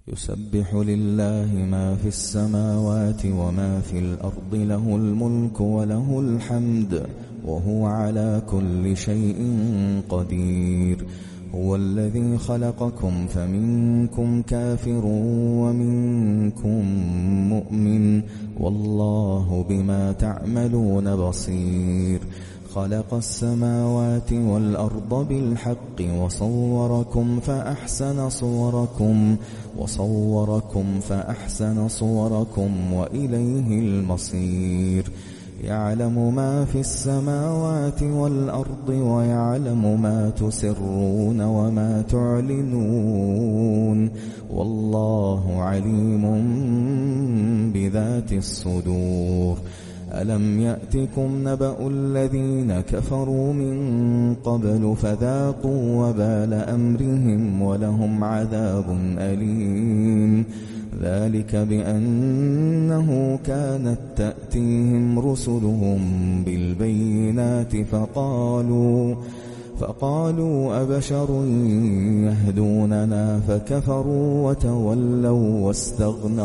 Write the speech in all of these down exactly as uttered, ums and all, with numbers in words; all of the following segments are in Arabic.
يسبح لله ما في السماوات وما في الأرض، له الملك وله الحمد وهو على كل شيء قدير. هو الذي خلقكم فمنكم كافر ومنكم مؤمن، والله بما تعملون بصير. خلق السماوات والأرض بالحق وصوركم فأحسن صوركم وصوركم فأحسن صوركم وإليه المصير. يعلم ما في السماوات والأرض ويعلم ما تسرون وما تعلنون، والله عليم بذات الصدور. ألم يأتكم نبأ الذين كفروا من قبل فذاقوا وبال أمرهم ولهم عذاب أليم. ذلك بأنه كانت تأتيهم رسلهم بالبينات فقالوا فقالوا أبشر يهدوننا فكفروا وتولوا واستغنى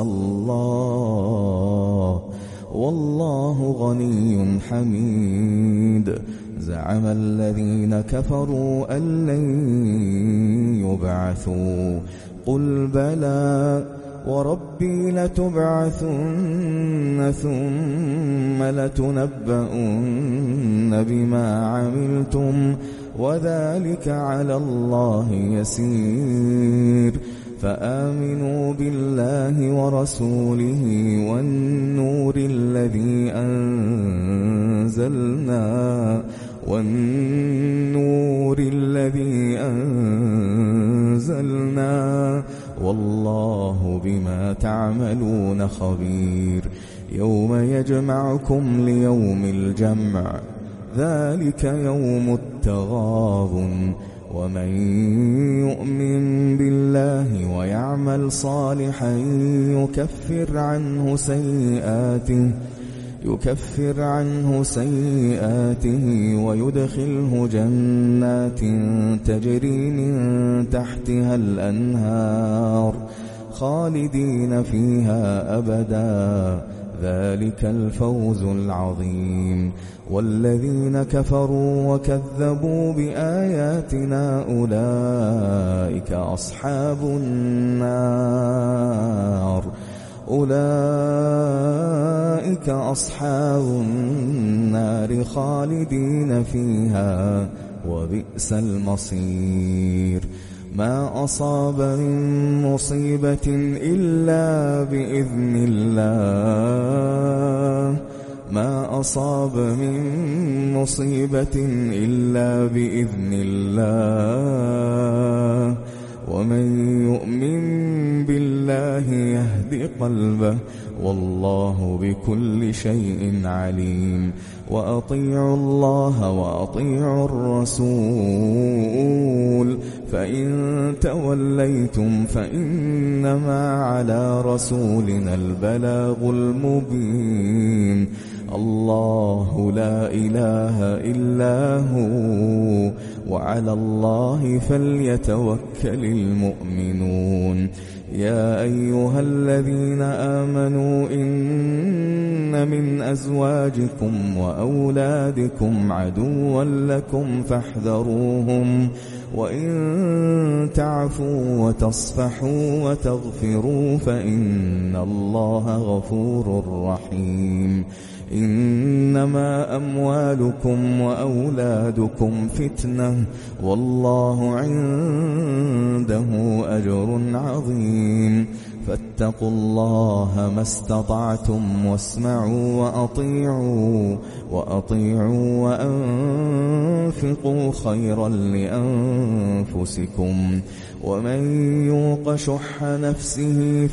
الله والله غني حميد. زعم الذين كفروا أن لن يبعثوا، قل بلى وربي لتبعثن ثم لتنبؤن بما عملتم وذلك على الله يسير. فآمنوا بالله ورسوله والنور الذي أنزلنا والنور الذي أنزلنا والله بما تعملون خبير. يوم يجمعكم ليوم الجمع، ذلك يوم التغابن. ومن يؤمن بالله ويعمل صالحا يكفر عنه سيئاته يكفر عنه سيئاته ويدخله جنات تجري من تحتها الأنهار خالدين فيها أبدا، ذلك الفوز العظيم. والذين كفروا وكذبوا بآياتنا أولئك أصحاب النار أولئك أصحاب النار خالدين فيها وبئس المصير. ما أصاب من مصيبة إلا بإذن الله ما أصاب من مصيبة إلا بإذن الله ومن يؤمن بالله يهد قلبه والله بكل شيء عليم. وأطيعوا الله وأطيعوا الرسول فإن توليتم فإنما على رسولنا البلاغ المبين. الله لا إله إلا هو وعلى الله فليتوكل المؤمنون. يا أيها الذين آمنوا إن من أزواجكم وأولادكم عدوا لكم فاحذروهم، وإن تعفوا وتصفحوا وتغفروا فإن الله غفور رحيم. إنما أموالكم وأولادكم فتنة والله عنده أجر عظيم. فاتقوا الله ما استطعتم واسمعوا وأطيعوا وأطيعوا وأنفقوا خيرا لأنفسكم. ومن يوق شح نفسه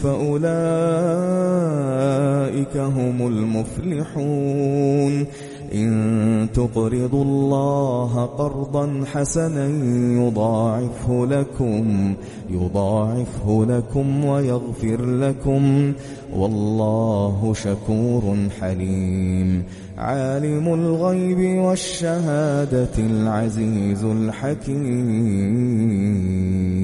فأولئك هم المفلحون. إن تقرضوا الله قرضا حسنا يضاعفه لكم يضاعفه لكم ويغفر لكم والله شكور حليم. عالم الغيب والشهادة العزيز الحكيم.